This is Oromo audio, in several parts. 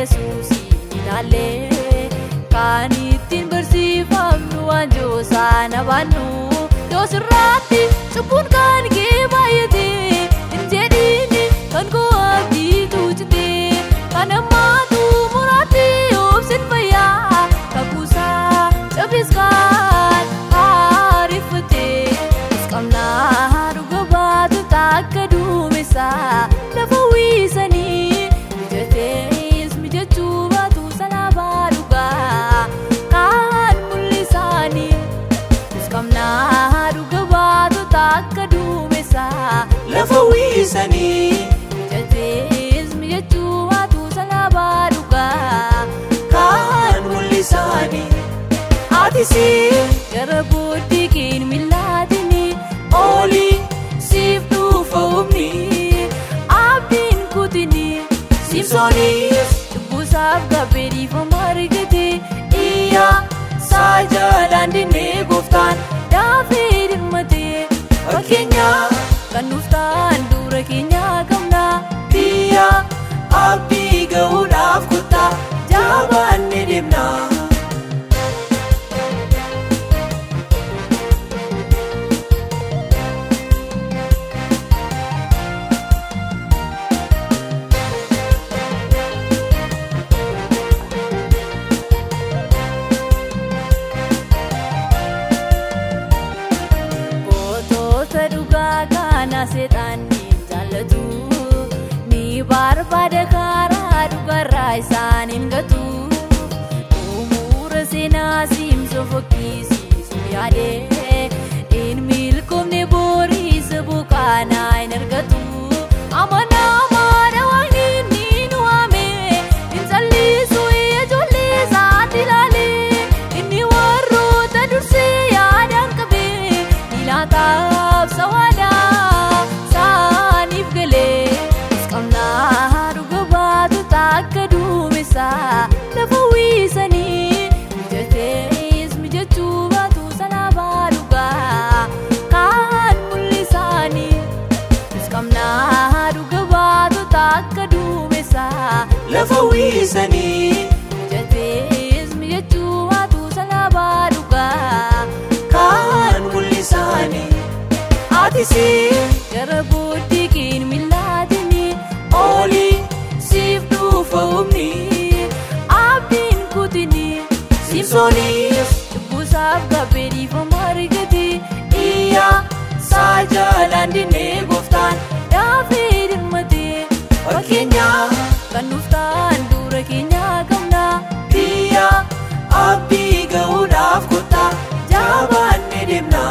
Yesuusiin ilaalle kan ittiin barsiifamnu waanjoo sana baannu yoo sirraatti cubbuun kan kee baay'ate hin jedhiini kan koo abdiitu cite kan ammaatu muraatti obsin fayyaa kakuusaa cabes kan haarifate isqamnaa dhuga baatu takka duumessaa lafa wiisanii mijatees mijachuu baatu salabaa dhugaa kan mul'isaanii isqamnaa dhuga baatu takka duumessaa lafa wiisanii mijatees mijachuu baatu salabaa dhugaa kan mul'isaanii atisi gara booddee keen millaatini olii siif dhufa humni abdiin kutini Simsoonis cubbusaaf gabbedhiifama argate iyyaa saajalaan dinnee gooftaan daafee dirmate fakkeenya kan nuuf ta'an dura keenyaa qabna biyya abdii ga'uudhaaf kuttaa jabaannee deemna. gootota dhugaa kana seexanniin jaallatu ni barbaada karaa dhugarraa isaan hin gatu umuura seenaa simsoo fokkisiisu yaadee hin milkoomne booriisa bukaanaa hin argatu amanamaadha waan inni nu waame hin callisu ijoollee isaatti ilaale inni warroota dursee yaadaan qabe nilaataaf sawaadaa saaniif galee isqamnaa dhuga baatu takka duumessaa lafa wiisanii mijatees mijachuu baatu salabaa dhugaa kan mul'isaanii isqamnaa dhuga baatu takka duumessaa lafa wiisanii mijatees mijachuu baatu salabaa dhugaa kan mul'isaanii atisi gara booddee keen millaatini olii siif dhufa humni abdiin kutini Simsoonis cubbusaaf gabbedhiifama argate iyyaa saajalaan dinnee gooftaan daafee dirmate fakkeenya kan nuuf ta'an dura keenyaa qabna biyya abdii ga'uudhaaf kuttaa jabaannee deemna.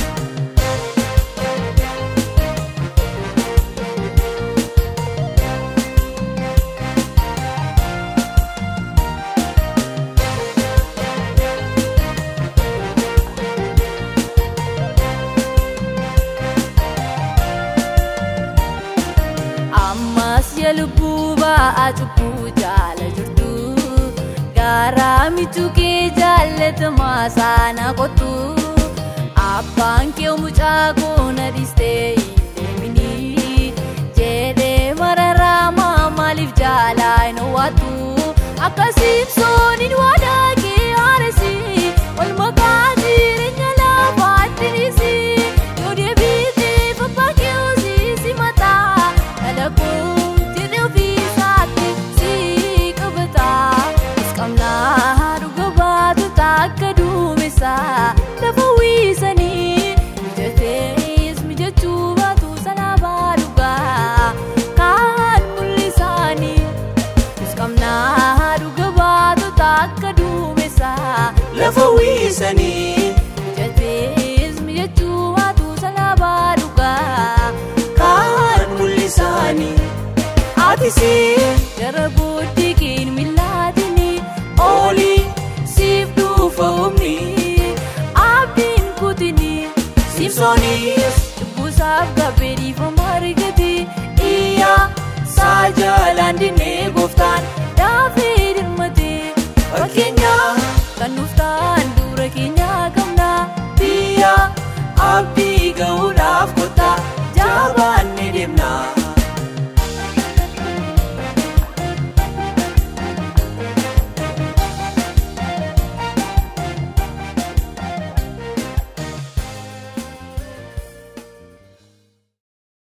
ammas yaa lubbuu ba'aa cubbuu jaala jirtu garaa michuu kee jaallatamaa saana kottu abbaan kee mucaa koona dhistee hin deemini jedhee mararaamaa maaliif jaalaa hin hawwatu akka Simsooniin waadaa kee haaresi wal makaa jireenya lafaatti dhiisi yoo deebitee abbaa kee hojii si mataa dhalakuun jedhee ofiisaatti si qabataa isqamnaa dhuga baatu takka duumessaa lafa wiisanii mijatees mijachuu baatu salabaa dhugaa kan mul'isaanii isqamnaa dhuga baatu takka duumessaa lafa wiisanii mijatees mijachuu baatu salabaa dhugaa kan mul'isaanii atisi gara booddee keen millaatini olii siif dhufa humni abdiin kutini Simsoonis cubbusaaf gabbedhiifama argate iyyaa saajalaan dinnee gooftaan daafee dirmate fakkeenya kan nuuf ta'an dura keenyaa qabna biyya abdii ga'uudhaaf kuttaa jabaannee deemna.